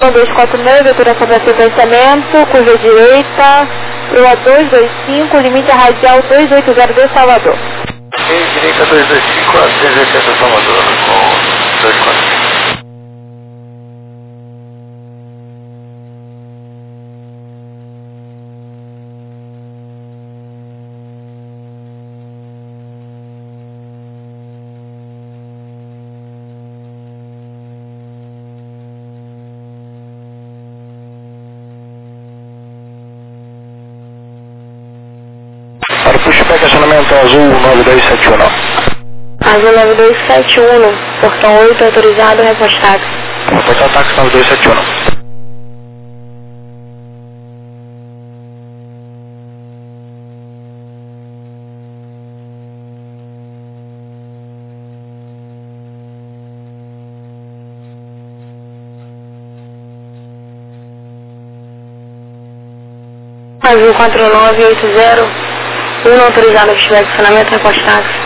246, viatura para sequenciamento, curva direita, rua 225, limite radial 280 de Salvador. Direita 225, a 380 Salvador, com 246. Para o pushback, acionamento azul 9271. Azul 9271, portão 8, autorizado, repostado. Portão táxi 9271. Azul 4980, 1 autorizado, pushback, acionamento, repostado.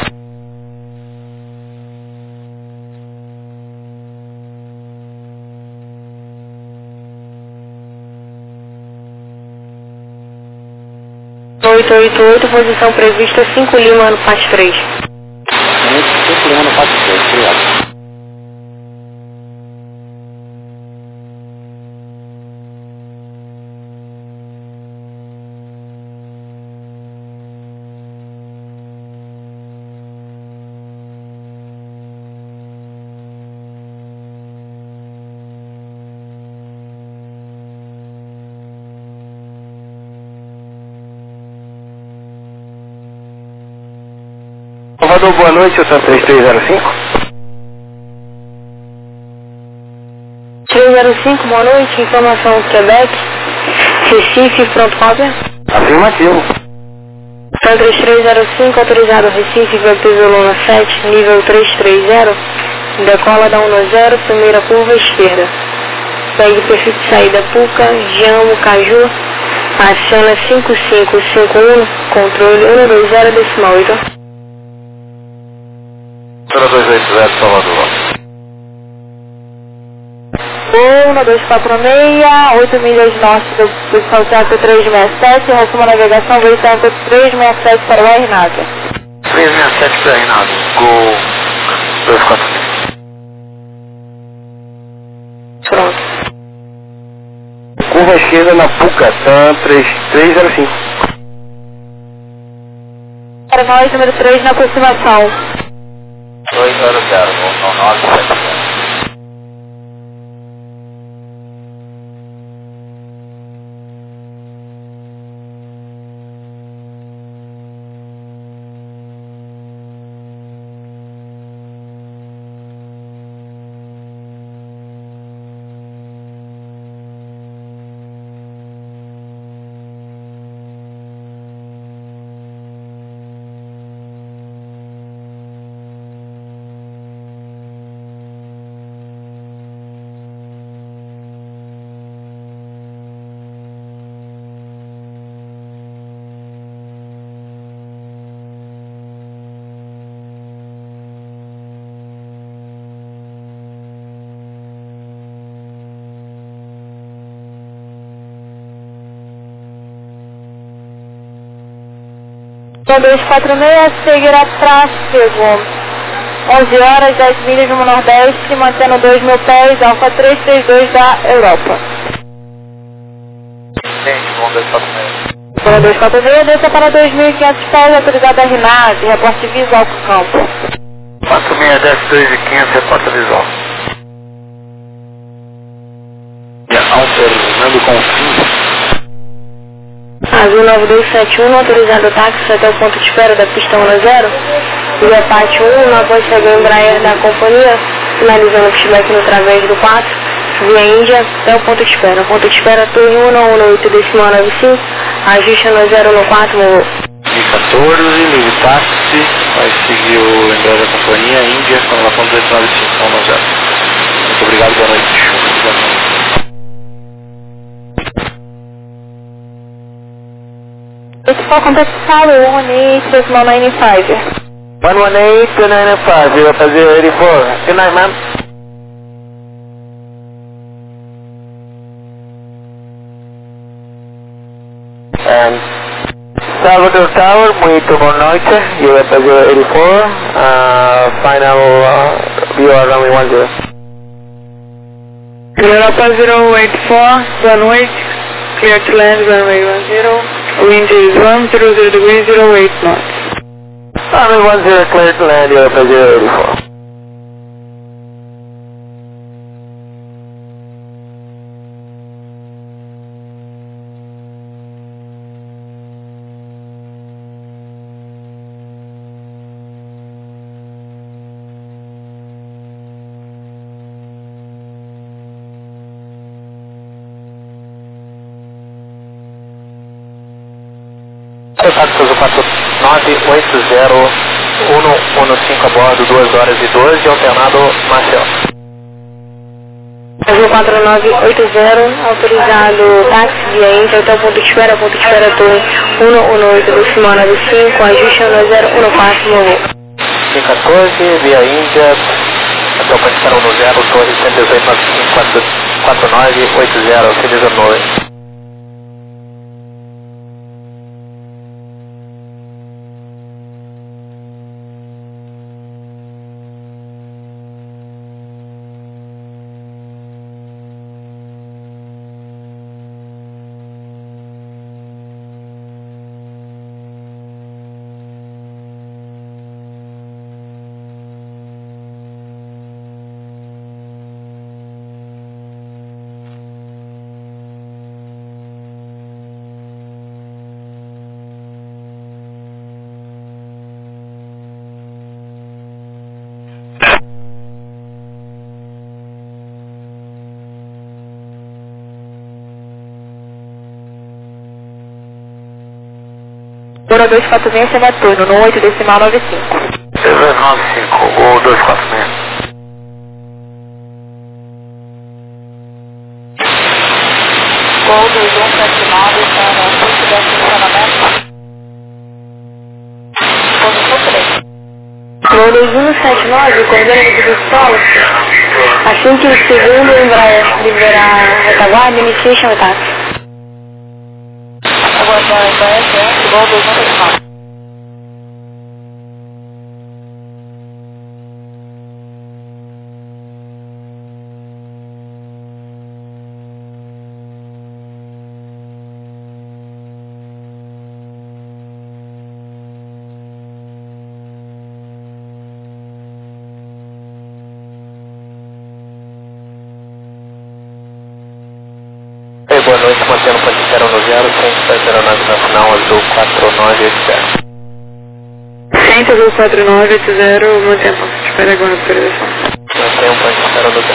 Posição prevista 5 Lima no PAT 3. 5 Lima no PAT 3, obrigado. Salvador, boa noite, eu sou 3305. 305, boa noite, informação Quebec, Recife, pronto cópia. Afirmativo. São 3305, autorizado Recife, Vector Luna 7, nível 330, decola da 10, primeira curva esquerda. Segue perfil de saída Puca, Jamo, Caju, aciona 5551, controle 120 decimal 8. 0280 Salvador. 1246, 8 milhas norte do Salteco 367, resumo a navegação, veículo 367 para o Renato. 367 para Renato, Gol 246. Pronto. Curva esquerda na Puca, TAM 3305. Para nós, número 3 na aproximação. 200, vou 977. Então 246, seguirá tráfego. 11 horas, 10 milhas no Nordeste, mantendo 2.000 pés, Alfa 332 da Europa. Gente, vamos 246. Para 246, desça para 2.500 pés, autorizada a RINAS, reporte visual para o campo. 4610, 2.500, reporta visual. Alternando com fim. Azul 9271, autorizado o táxi até o ponto de espera da pista 10, via parte 1, na ponte chegou Embraer da companhia, finalizando o pushback no través do 4, via Índia até o ponto de espera. Ponto de espera Torre 118 decimal 95, ajuste no 014, E 14, livre táxi, vai seguir o Embraer da companhia, Índia, com relação 295, 10. Muito obrigado, boa noite. It's for contextual 118.95. 118-295, 084. Good night, ma'am. 9. Salvador Tower, muito boa noite, USA 084, final view runway 10. Europa 084, boa noite, clear to land runway 10, wind is 100 degrees 08 knots. Runway 10 clear to land, USA 084. Contato 4980115 a bordo, 2 horas e 12, alternado Marcel. 4980, autorizado táxi via Índia até o ponto de espera torre 118 ajuste no 014 no voo. 514, via Índia, até o ponto de espera 10, torre 118 feliz ano novo. Bora 246, você vai turno no 8 decimal 95. 95, ou 246. Gol 2179 para o curso de estacionamento. Posição 3. Gol 2179, coordenando de solo. Assim que o segundo liberar a retaguarda, initiation attack. Aguardar a IBS, gol 2179. Boa noite, mantendo o ponto de espera no 0, 107 aeronave nacional azul 4980. 100 azul 4980, mantém o ponto de espera agora na autorização. Mantém o ponto de espera no 0.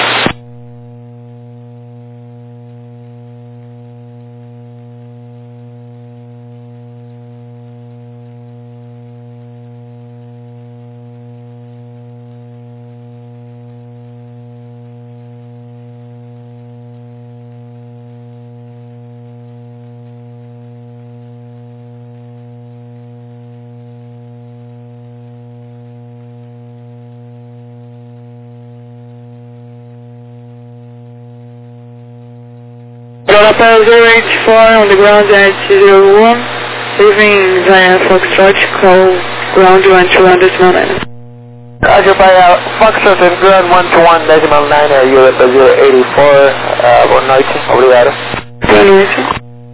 Europa 084 on the ground at 01, leaving via Foxtrot, call ground 121.9. Roger, by Foxtrot and ground 121.9, Europa 084, boa noite, obrigado. Boa noite.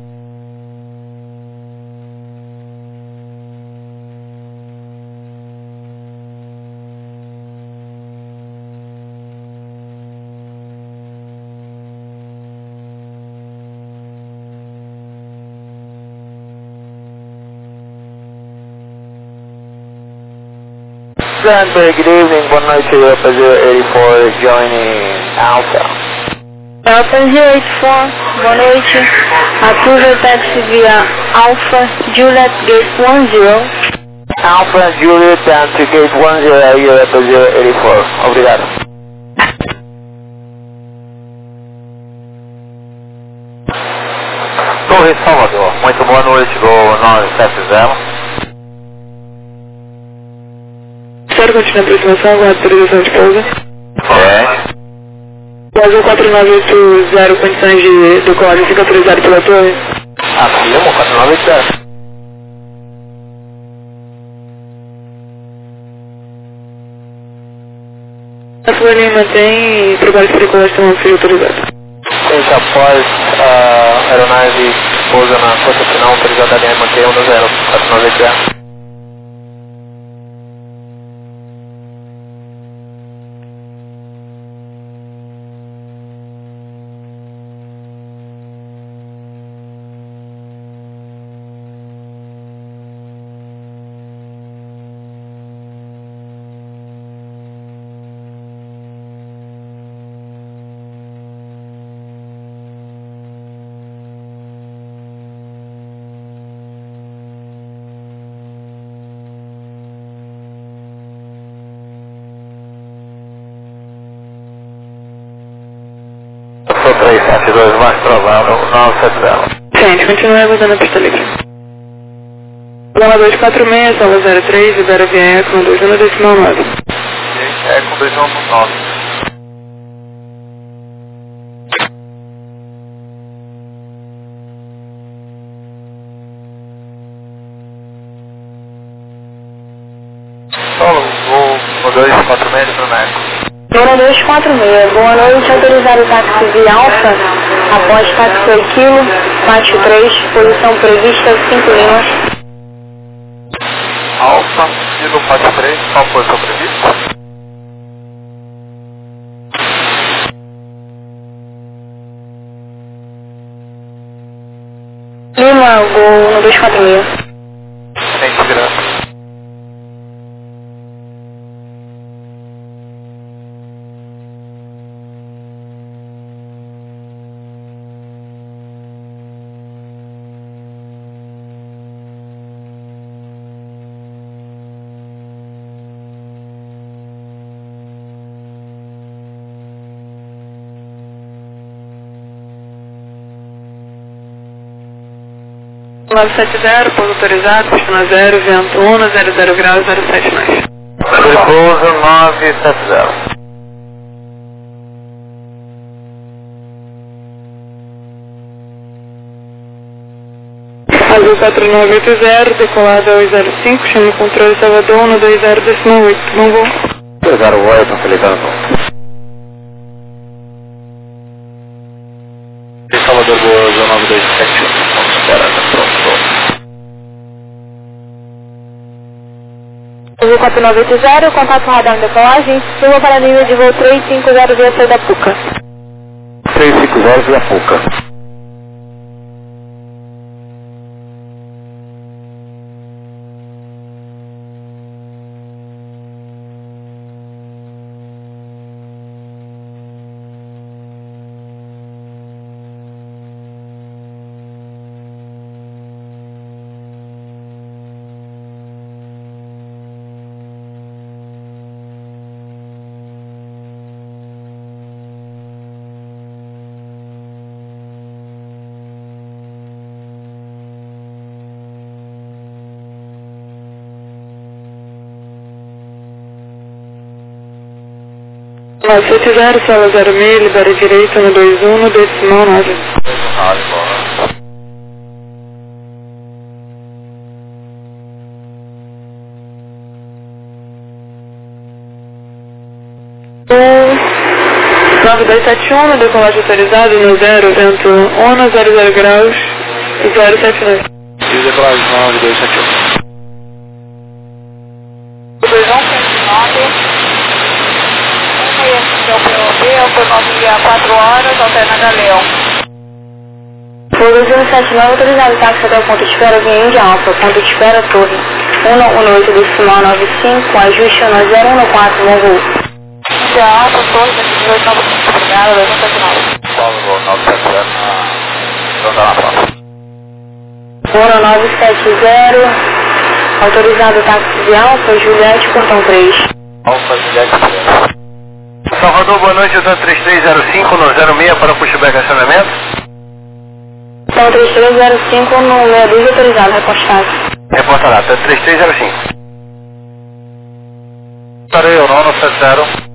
Good evening, boa noite, Europa 084, joining Alpha. Alpha 084, boa noite. Approve taxi via Alpha Juliet Gate 10. Alpha Juliet down to Gate 10, Europa 084, obrigado. Torre Salvador, muito boa noite, Gol 970. Quero continuar a aproximação, aguardo autorização de pouso. É. Azul 4980, condições do código, fica autorizado pela torre. Afirmo, 4980. A sua linha mantém trabalho perigoso não ser autorizado. Desde após a aeronave pousa na força final autorizada a linha manter 10, 4980. Sou 372, mais provável, 970. Gente, continue aguardando a pista livre. Bola 246, sala 03, libera via com 2 decimal 9. É com 219. Solo, voo 246 para o Meco. Bola 246, boa noite, autorizado o táxi via Alfa, após táxi 8 kg, parte 3, posição prevista 5 Lima. Alfa, kilo, parte 3, qual posição prevista? Lima, gol no 246. Sem segurança. Bola 970, pouso autorizado, pista 0, vento 1, 00 graus, 07 nós. Pouso 970. Azul 4980, decolado 205, chama o controle Salvador 120 decimal 8. Bom voo. 208, Felizano. Salvador, boa 927. Azul 4980, contato radar em decolagem, suba para a linha de voo 350 via saída da Puca. 350 via Puca. Mas se tiver sala 06, libera direita no 21, no decimal 9. O 9271, no decolagem autorizado no 0, vento 1, 00 graus, 079. E decolagem 9271. 2159. Que é o POB, autonomia 4 horas, alterna Galeão. Fogo 179, autorizado táxi até o ponto de espera via Índia Alfa, ponto de espera torre 118 decimal 95, ajuste 1014, bom voo. Índia Alfa, torre 1895, obrigado, 279. Paulo 970, Santa na Praça. 1970, autorizado táxi via Alfa, Juliette, portão 3. Alfa Juliette 3. Salvador, boa noite, usando 3305 no 06 para o pushback acionamento. Então 3305 no 62 autorizado, repostado. Reporta lá, 3305. Estarei eu, 970.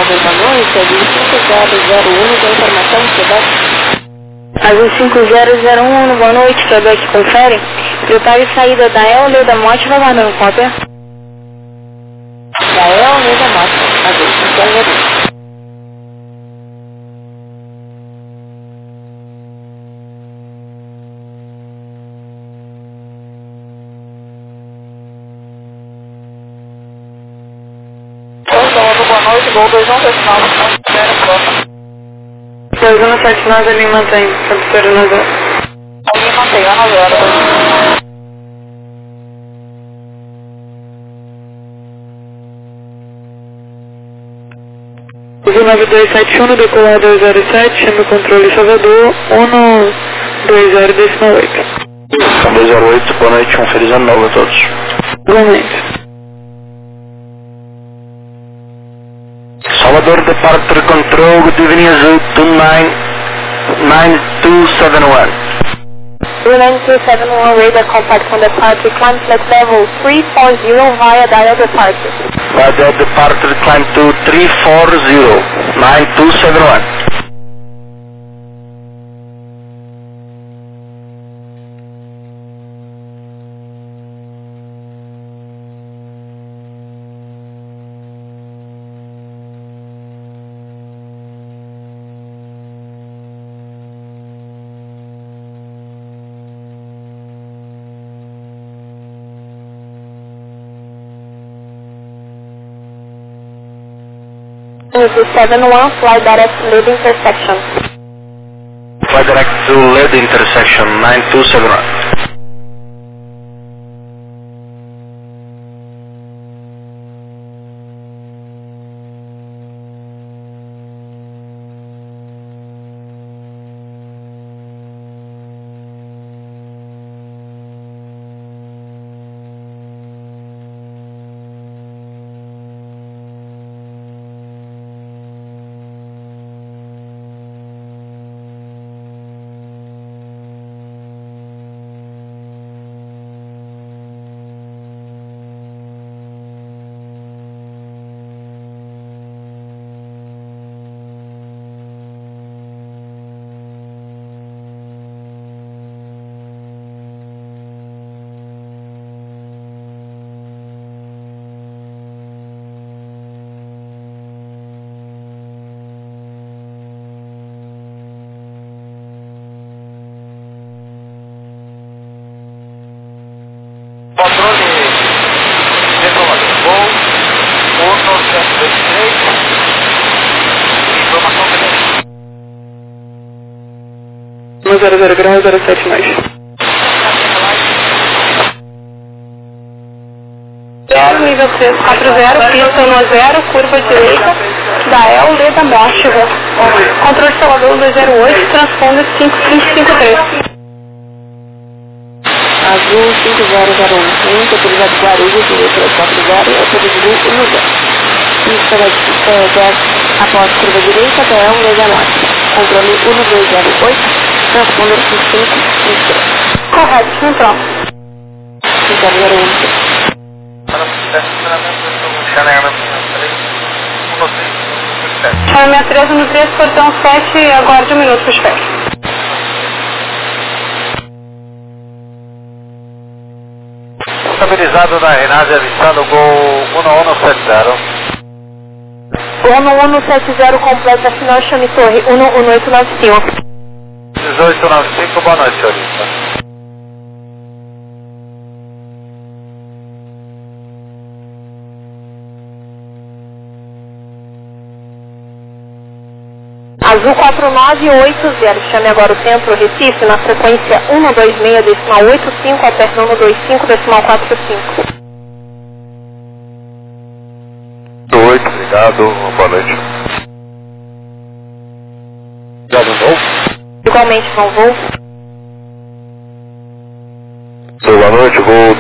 boa noite, é de 5001, tem informação do Quebec. Azul 5001, boa noite, Quebec, confere. Prepare saída da El Leda Mote, vai mandando cópia. Da El Leda Mote, Azul 5001. Boa noite, Gol 2179, 2179, ele mantém, captura na zero. ele mantém, a 0. Azul 9271, decolar 207, chama o controle Salvador, 120 decimal 8. 208, boa noite, feliz ano novo a todos. Igualmente. Salvador Departure Control, good evening, Azul 9271. 9271, radar contact on departure, climb flight level 340 via dial departure. Via departure, climb to 340, 9271. Azul 71, fly direct to lead intersection. Fly direct to lead intersection, 9271. Controle informação, Gol 1723, informação Quebec. 100 grau, 07 mais. Nível 340, pista 10, curva direita, da El Leda Mote, controle Salvador 208, transponder 5553. Azul 5001, autorizado Guarulhos, direita 40, autorizado 10. Pista após curva direita, da El Leda Mote, controle 1208, transponder 5553. Correto, central. 5001. Chama 313, portão 7, aguarde 1 minuto para espera. Estabilizado na Renase, avistado Gol 1170. 1170, completa final, chame torre 11895. 1895, boa noite, senhorita. Azul 4980, chame agora o centro Recife na frequência 126 decimal 85 até 125 decimal 45. 8, obrigado, boa noite. Obrigado, voo. Igualmente, não voo. Boa noite, Gol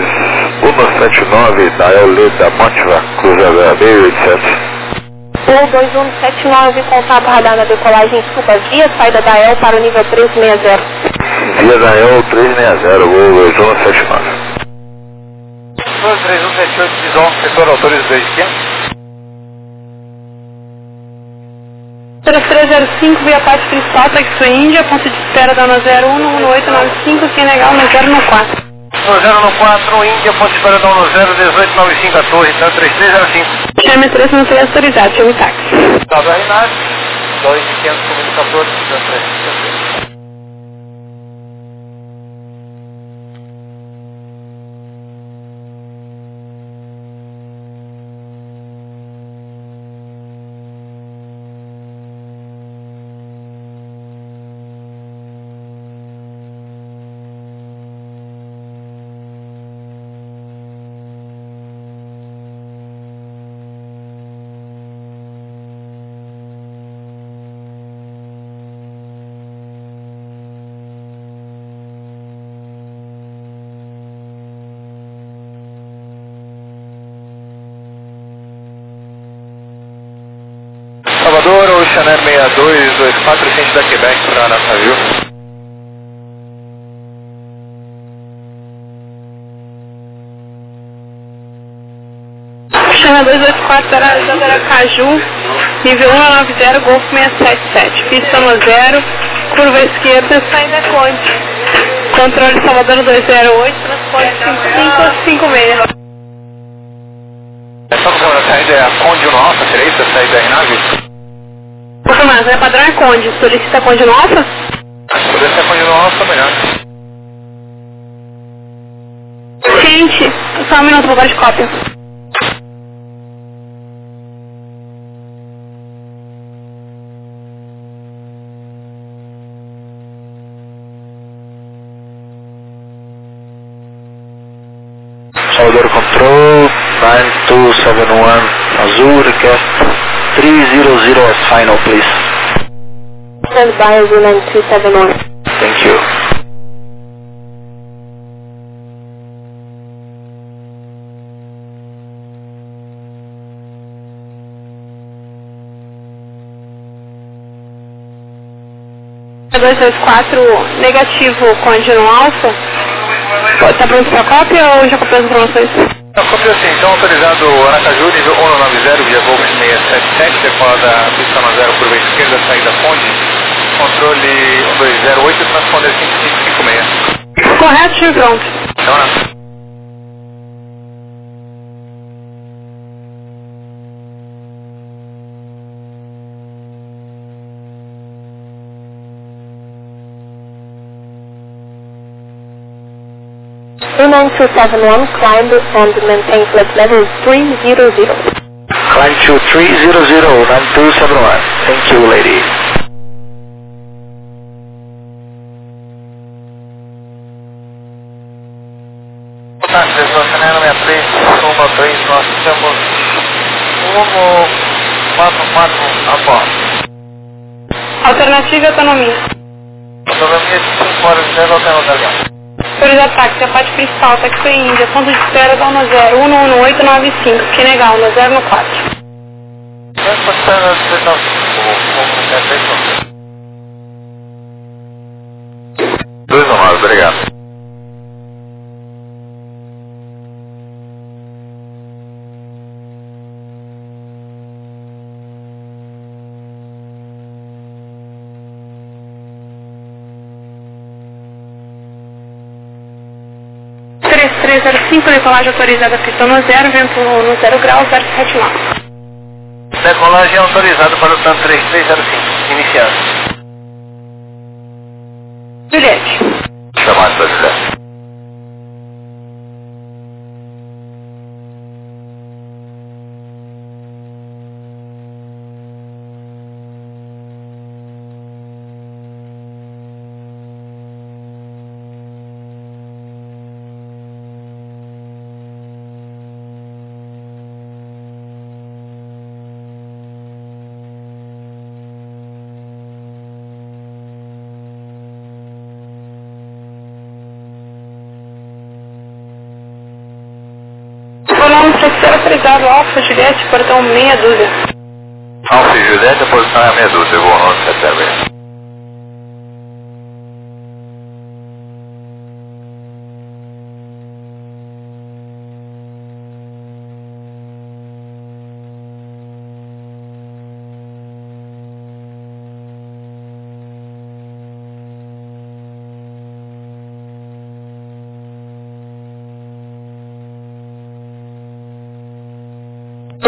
2179, da El Leda Motiva, cruza 687. Gol 2179, contato radar na decolagem suba via saída da El para o nível 360. Via da El 360, Gol 2179. 23178, Bison, setor autoriza 2500. 3305 via parte principal, Taxi Índia, ponto de espera da 011895, Senegal, 1014. 1014, Índia, ponto de espera da 101895, a torre, tá 3305. Chame 3 não foi autorizado, chame táxi. Estado Rinaldi, 2500 comunicadores, 353. Salvador, Ocean Air 6224, centro da Quebec para Nassau. Chama 284 Aracaju, nível 190, Golf 677, pista no 0, curva esquerda, saída Conde. Controle Salvador 208, transporte 5556. É só como a saída é a Conde no Alfa, seria isso a saída da nave? Mas é padrão é Conde, solicita Conde no Alfa? Se puder ser Conde no Alfa, melhor. Gente, só um minuto, vou dar de cópia. Salvador Control, 9271 Azul, request 300 as final, please. Stand by Azul 9271. Thank you. É 224, negativo Conde no Alfa. Tá pronto pra cópia ou já copiou as informações? Copia assim, então autorizado Aracaju, nível 190, via Golf 677, decola da pista 90, curva esquerda, saída Conde, controle 1208, transponder 5556. Correto, time pronto. Então, né? Two-9-2-7-1, climb and maintain flight level 300. Climb to 300, 9271. Thank you, lady. Tá, desacelera 63, 13, nós temos 144 a bordo. Alternativa e autonomia. Autonomia de 5 horas de 0 até o Delgado. Autorizado táxi, a parte principal, Taxi Índia, ponto de espera da 11895, Senegal, 1014. Dois nomás, obrigado. Decolagem autorizada, pista no 0, vento no 0 graus, 07 knots. Decolagem autorizada para o TAM 3305, iniciado. Juliette. Chamado para Juliette. Volante terceiro autorizado, Alfa Juliette, portão meia dúzia. Alfa Juliette, a posição é a meia dúzia, vou no 70.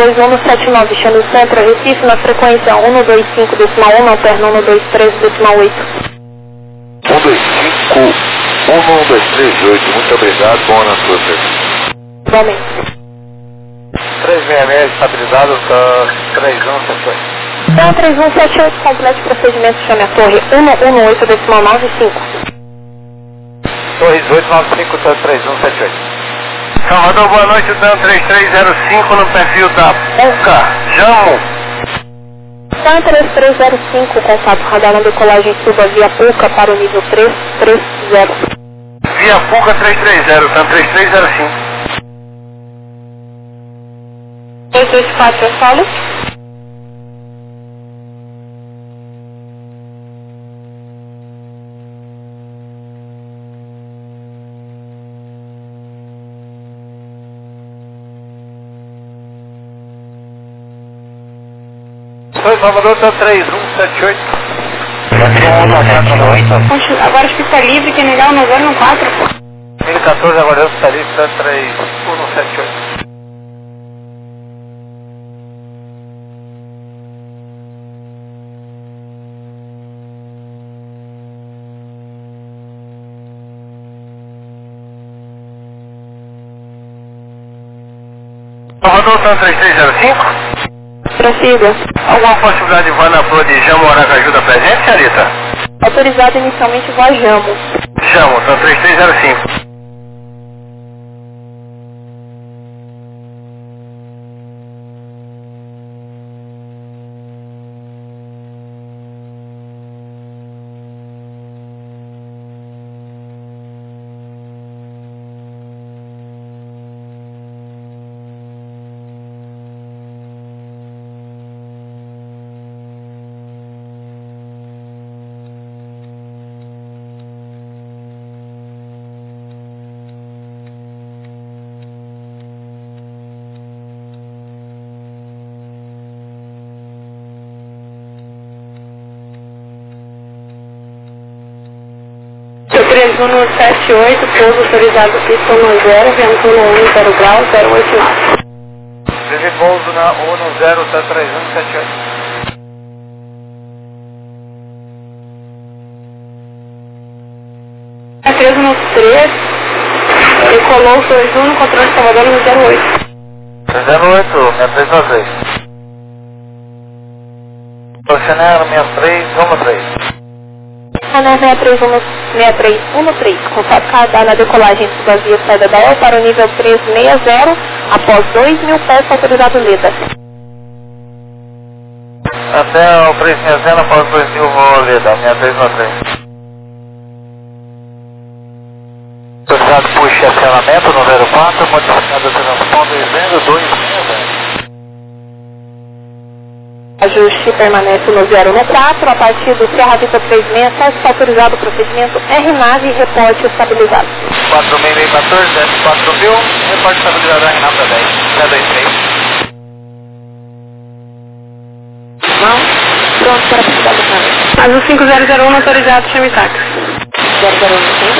3179, Xandu Centro, Recife, na frequência 125.1, alterno 123.8. 125-123.8, muito obrigado, bom na sua vez. Igualmente. 366 estabilizado, tá 3178. Então, 3178, complete procedimento, chame a torre 118.95. Torre 1895, tá 3178. Salvador, boa noite, Dan 3305 no perfil da PUCA, Jamo. Dan 3305, contato radar na decolagem suba via PUCA para o nível 330. Via PUCA 330, Dan 3305. 224, é solo. Oi, Salvador, tá 3178. Agora acho que está livre, quem negar o 904. 1014, agora eu está livre, tá 3178. Salvador, Dan 3305. Prossiga. Alguma possibilidade de van na flor de Jamo Aracaju da presente, senhorita? Autorizado inicialmente Guajamo. Jamo, Dan 3305. Seu 3178, pouso autorizado pista 10, vento 10 grau, 089. Teve pouso na 10, tá 3178. A 313, decolou o Soju no controle de Salvador no 08. 308, 6313. Chanel 6313. Canal 6313, contato radar na decolagem da via saída da El para o nível 360, após 2.000 pés autorizado Leda. Até o 360 após 2000 vou Leda, 6313. Autorizado puxa acionamento no 04, modificado transponder vendo 260. Ajuste permanece no 014, a partir do Serra Vista 36, está autorizado o procedimento R-Nave e reporte estabilizado. 4614, F4000, reporte estabilizado R-Nave 10, 023. Não? Pronto para precisar do câmbio. Mas o 5001 autorizado, chame táxi. 001, sim?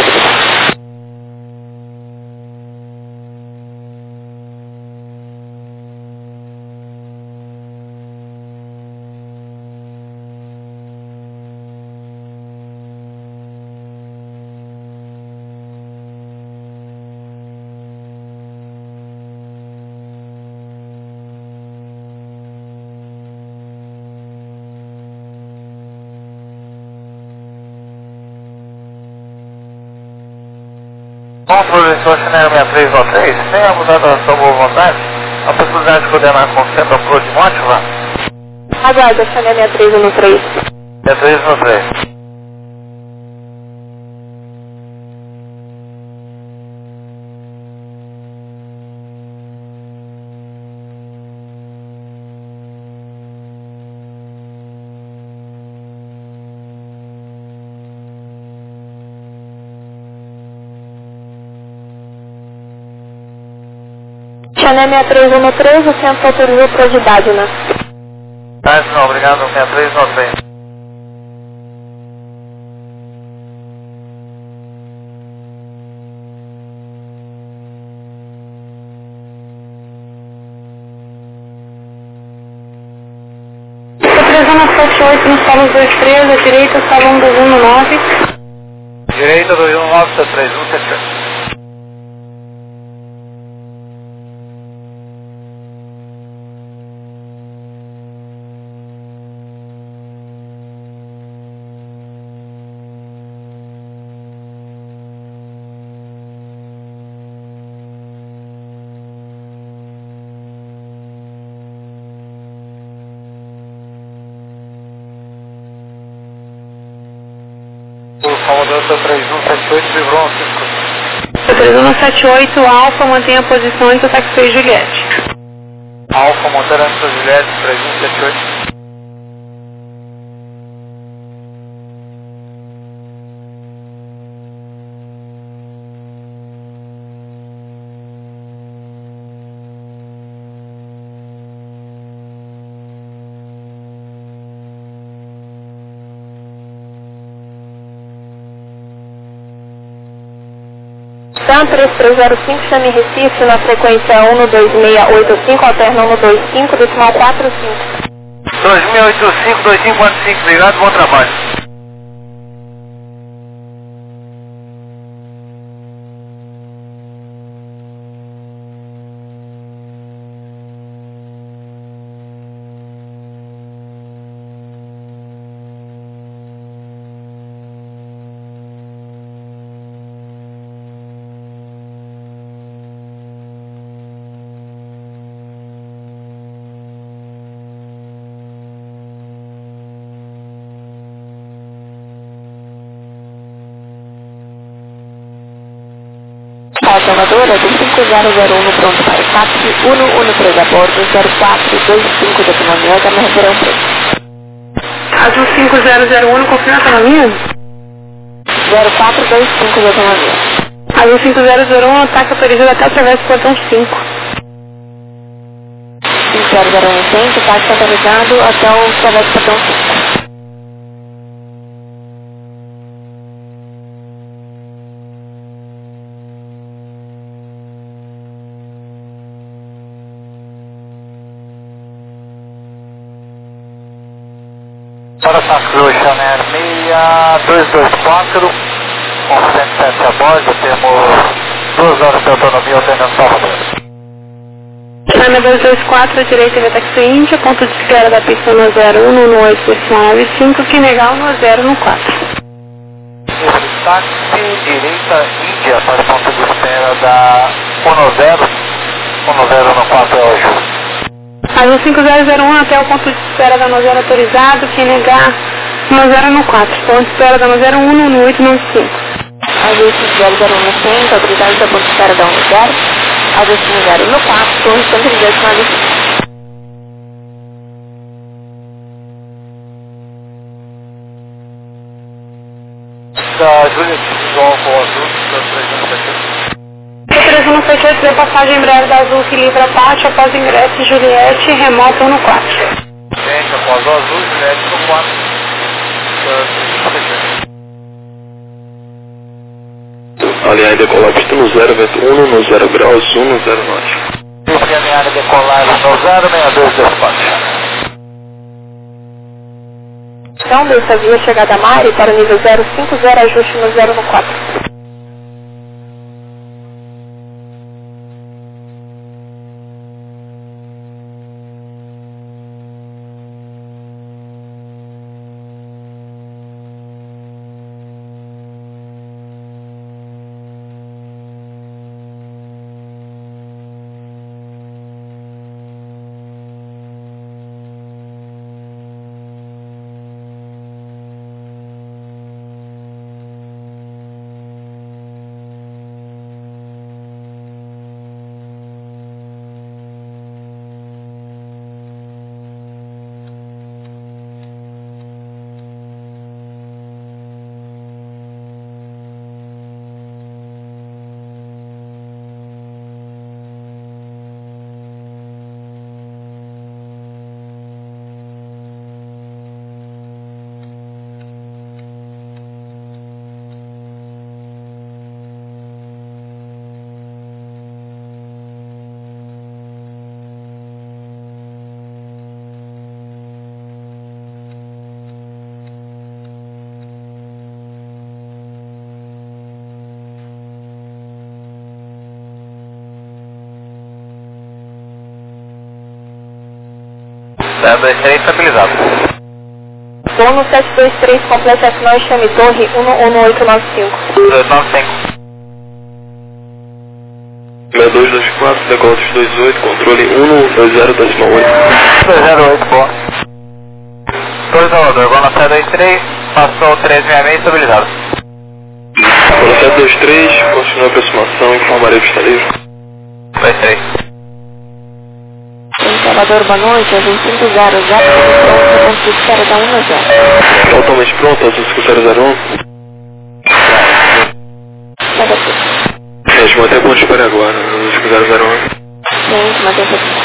Bom, professor Chanel 6303, sem a mudar da sua boa vontade, a possibilidade de coordenar com o centro Upload de Mótiva? Aguarda, chame a 6313. 6313. Chanel 6313, o centro autorizou para de Dádina. Tá, não, obrigado, 6393. 3178 no solo 23, à direita, solo 1219. Direita 219, tá 3178. O comandante da 3178 livrou um 5. 3178, Alfa, mantenha a posição entre o taxi Juliette. Alfa, montar antes da Juliette, 3178. Sam 3305, chame Recife na frequência 12685, alterna 125, decimal 45. 2085, 2545, obrigado, bom trabalho. Alternadora do 5001 no pronto para o táxi, 113 a bordo, 0425 da autonomia, da Merverão Preto. Azul 5001, confirma a autonomia? 0425 da autonomia. Azul 5001, ataque autorizado até através do portão 5. 5001 centro, táxi autorizado até o através do portão 5. Para Santa Cruz, Chanel 6224, com 107 a bordo, temos 2 horas de autonomia alternando Salvador. Chame 224, direita via taxi Índia, ponto de espera da pista no 011895, que negar no 0 no 4. Esse táxi, direita Índia, para o ponto de espera da 10 no 4 é hoje. Azul 5001 até o ponto de espera da 90 autorizado, que negar no 0 no 4, ponto de espera da 01 no 895. Azul 5001 no centro, autorizado até o ponto de espera da 10, Azul 50 no 4, torre 11895. Da Juliette, do Alfa Azul, da 3178. 3178, dê passagem breve da Azul que livra a parte após ingresso Juliette, remota 1 no 4. Gente, após o Azul, Juliette no 4. Alinhar e decolar pista no 0, vento 1 no 0 graus, 1 no 0 norte. Pista alinhar e decolar no 062 despacho. Então, dessa via chegada a Mari para o nível 050, ajuste no 0 no 4. 723 estabilizado. Dono 723, complete F9, chame torre 11895. 1895. 6224, decola 28, controle 120.8. 208, boa. Torre Salvador, bola 723, passou 366, estabilizado. Bola 723, continua a aproximação, informarei o estaleiro. 23. Salvador, boa noite, a 2500, pronto, ponto de espera da 1-0. Totalmente pronto, azul 5001. Mantém ponto de espera agora, azul 5001. Sim, mantém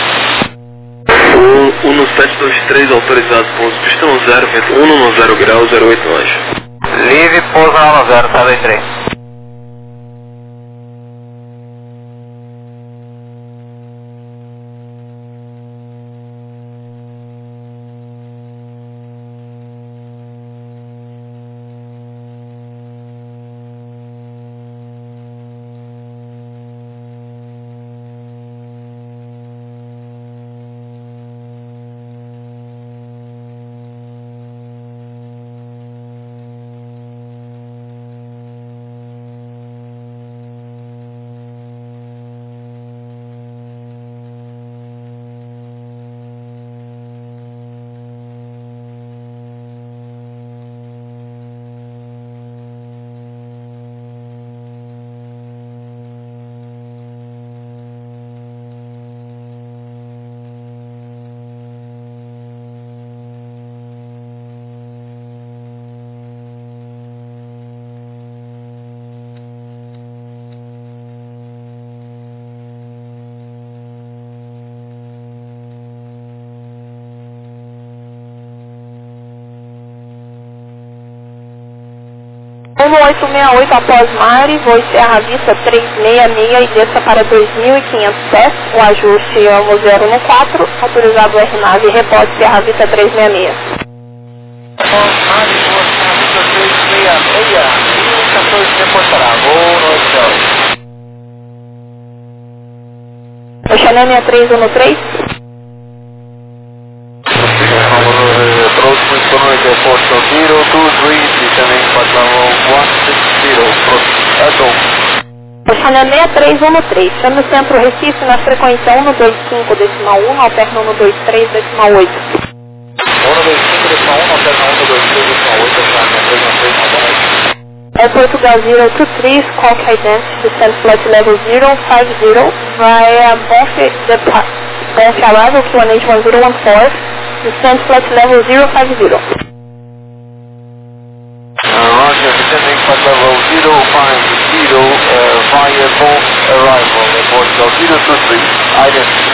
O no 723 autorizado, pouso pistão 0, vento 1 grau, 08 nós. Livre, pouso na 0, 723. Rumo 868 após Mari, voo Serra Vista 366 e desça para 2.500 pés, o ajuste amo 014, autorizado R9, repórter Serra Vista 366. Após Mari, voo Serra Vista 366, 1014 reportará, voo no céu. Oxané 6313. Próximo information report 023, descending flight level 160, Oxané 6313, chame o centro Recife na frequência 125.1, alterna 123.8. 125.1, alterna 123.8, Oxané 313, É Portugal 023, Qualk Identity, descend flight level 050, via Bonf Arrival, QNH 1014, descend flight level 050. Roger, descending flight level 050, via Bonf Arrival, Portugal 023, identity.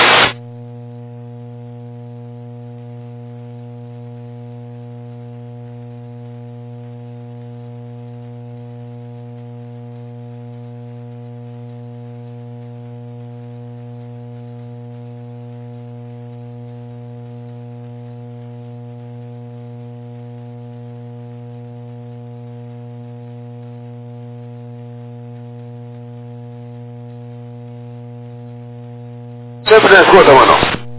Sempre na escuta, mano.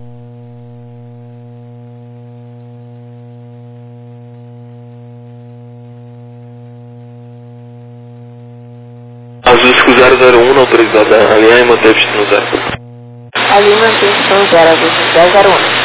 Azul 001, autorizada a alinhar e manter destino 0. Ali mantém destino 0, Azul 001.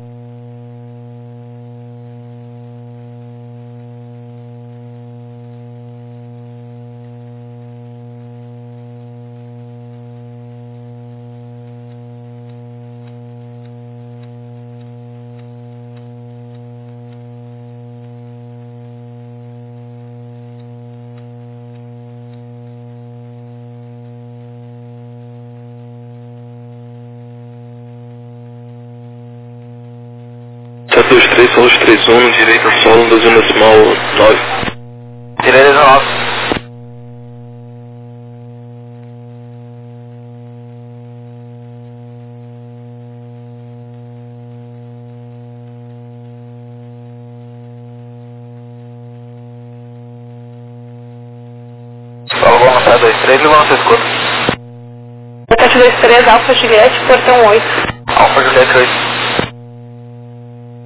Os 3 são os 31, direita solo, 12 decimal 9. Direita 9. Solo vamos para 23, vamos para escuta. 723, Alfa Juliette, portão 8. Alfa Juliette 8.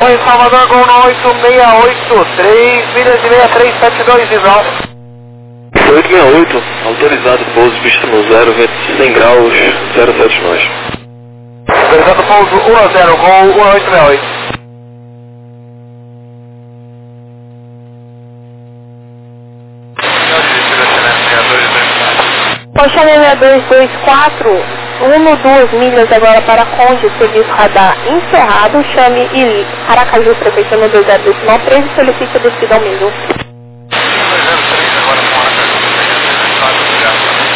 Oi, Salvador, Gol 8683, milhas e meia 372, Visão. 868, autorizado pouso pista no 0, vento 100 graus, 07 nós. Autorizado pouso 10, Gol 1868. Oceania 6224, 2 milhas agora para Conde, serviço radar encerrado, chame e Aracaju, frequência no 20.13, solicite a descida ao mesmo. 203 agora com Aracaju, frequência 24,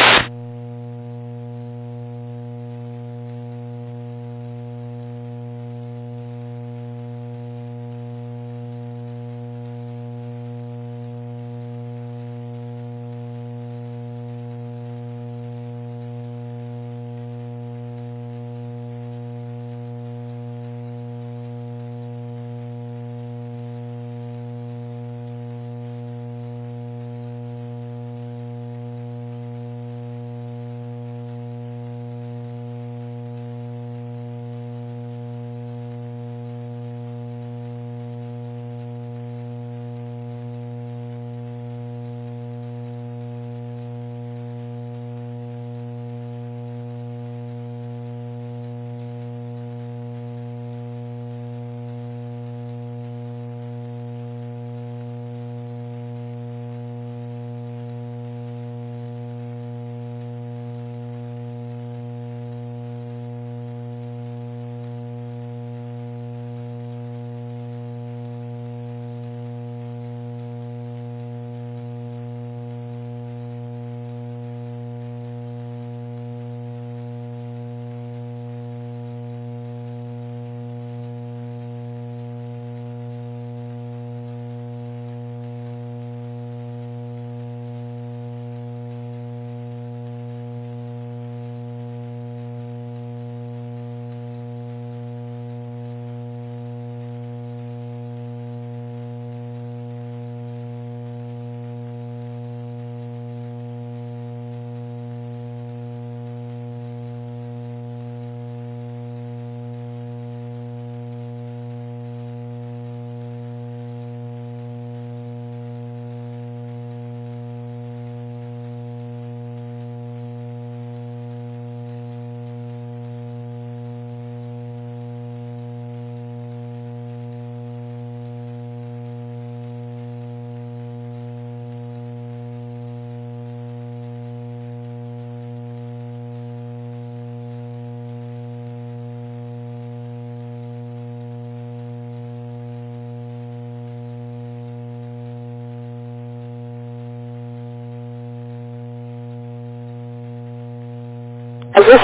Azul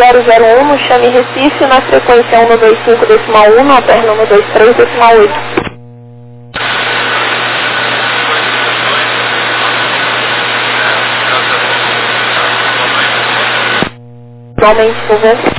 5001, chame Recife na frequência 125.1, alterna 123.8. Igualmente, por favor.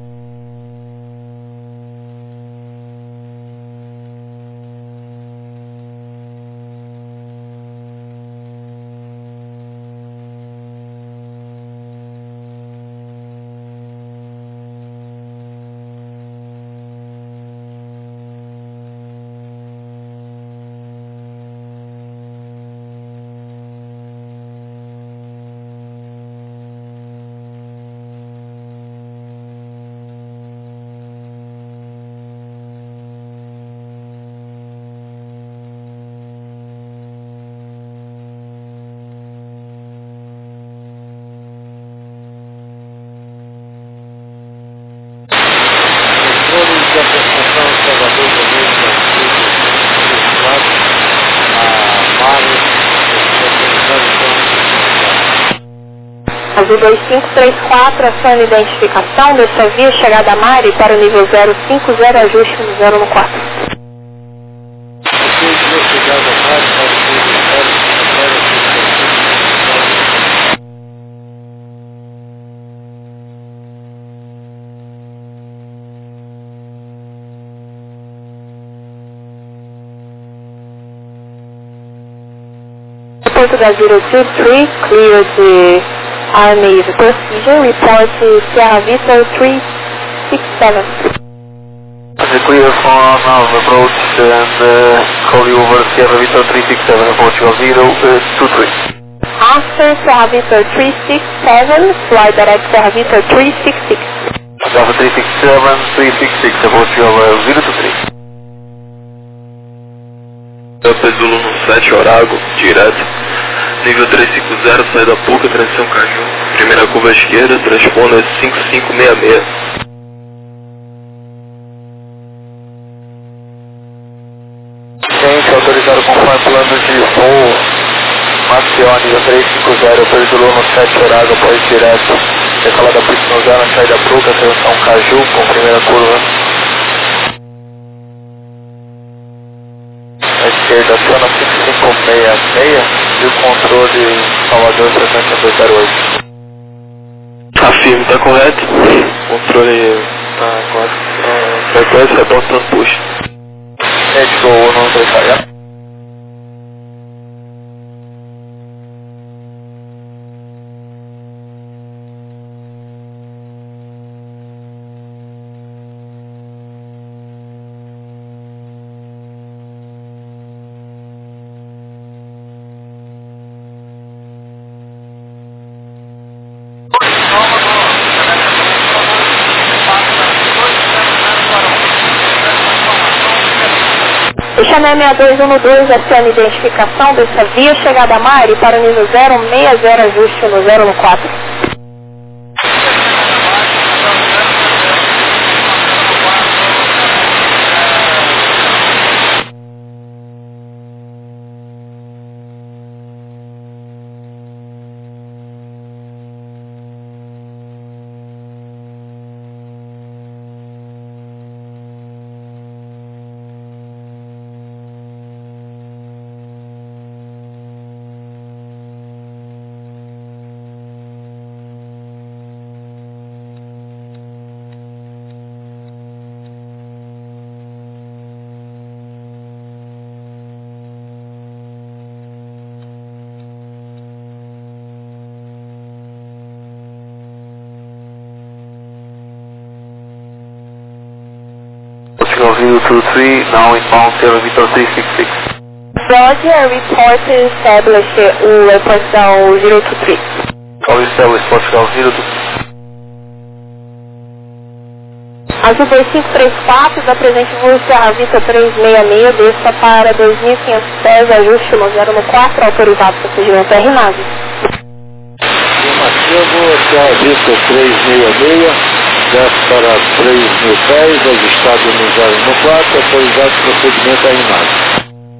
Azul 2534, acione identificação, desta via chegada a Mari para o nível 050, ajuste no 0 no 4. Porto da 023, clear the Army's procedure, report to Sierra Vista 367. The clear for now approach and call you over Sierra Victor 367 Portugal 023. After Sierra Victor 367, fly direct Sierra Victor 366. Java 367, 366, Portugal 023. Zulu no 7, Orago, direto. Nível 350, saída PUCA, transição Caju. Primeira curva à esquerda, transponder 5566. Gente, autorizado conforme plano de voo. Maceió, nível 350, Pedro Zulu no 7, Orago, após direto. Decolada pista zero, saída PUCA, transição Caju, com primeira curva. À esquerda, aciona 5566 e o controle Salvador 7208. Tá firme, tá correto? Controle tá correto. Frequência é botão push. Gente, vou no 2 falhar. Chamei 6212, aciona a identificação dessa via chegada a Mari para o nível 060, ajuste no 014. Portugal 023, now inbound Sierra Victor 366. Roger, report establish o airport 023. Call establish Portugal 023. Azul 2534, da presente voo Sierra Victor 366, desça para 2.500 pés, ajuste no 014, autorizado para segmento R-Nave. Afirmativo, Sierra Victor 366. Desce para 3.000 pés, ajustado no 014, autorizado procedimento R-Nave.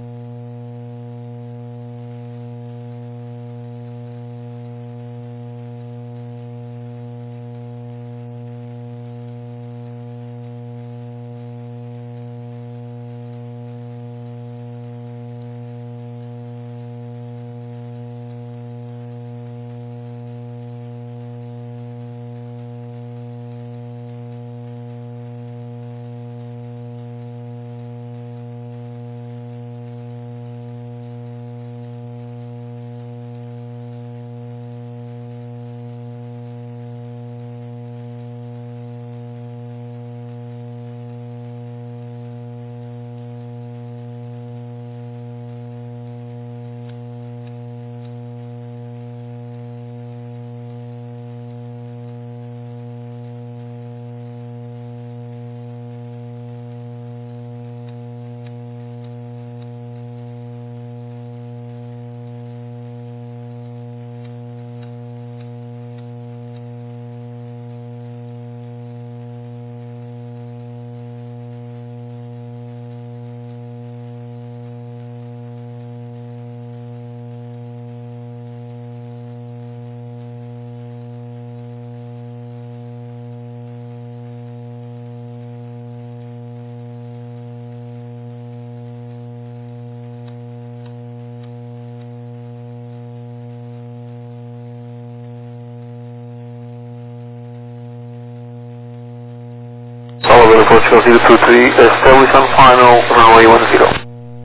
Portugal 023, establish on final runway 10.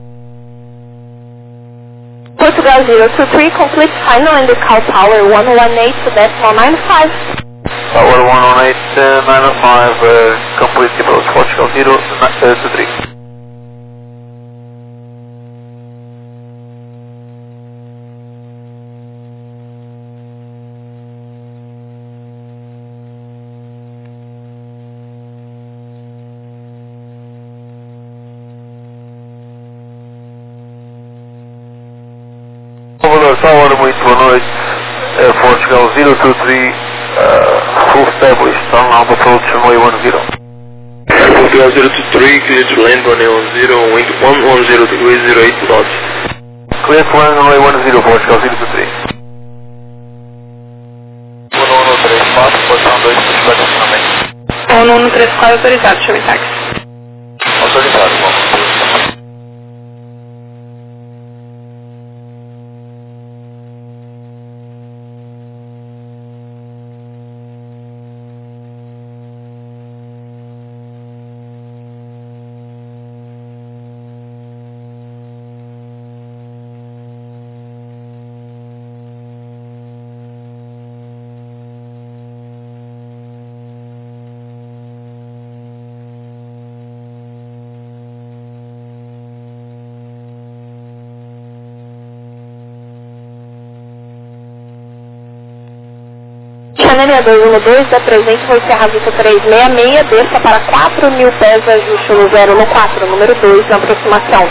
Portugal 023, complete final in the call tower 118 to decimal 95. Tower 118, 905, complete approach, Portugal 023. Salvador, muito boa noite. Portugal 023, full established, on Alpha approach runway 10. Portugal 023, clear to land runway 10, wind 110 degrees 08 knots. Clear to land runway 10, Portugal 023. 1134, posição 2, puxar acionamento. 1134 autorizado, chame táxi. Autorizado, vamos. Chanel 212, da presente voo Serra Vista 366, desça para 4.000 pés, ajuste no 0 no 4, número 2, na aproximação.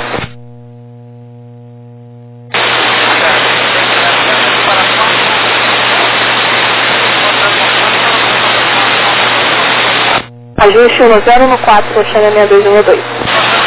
Ajuste no 0 no 4, Chanel 212.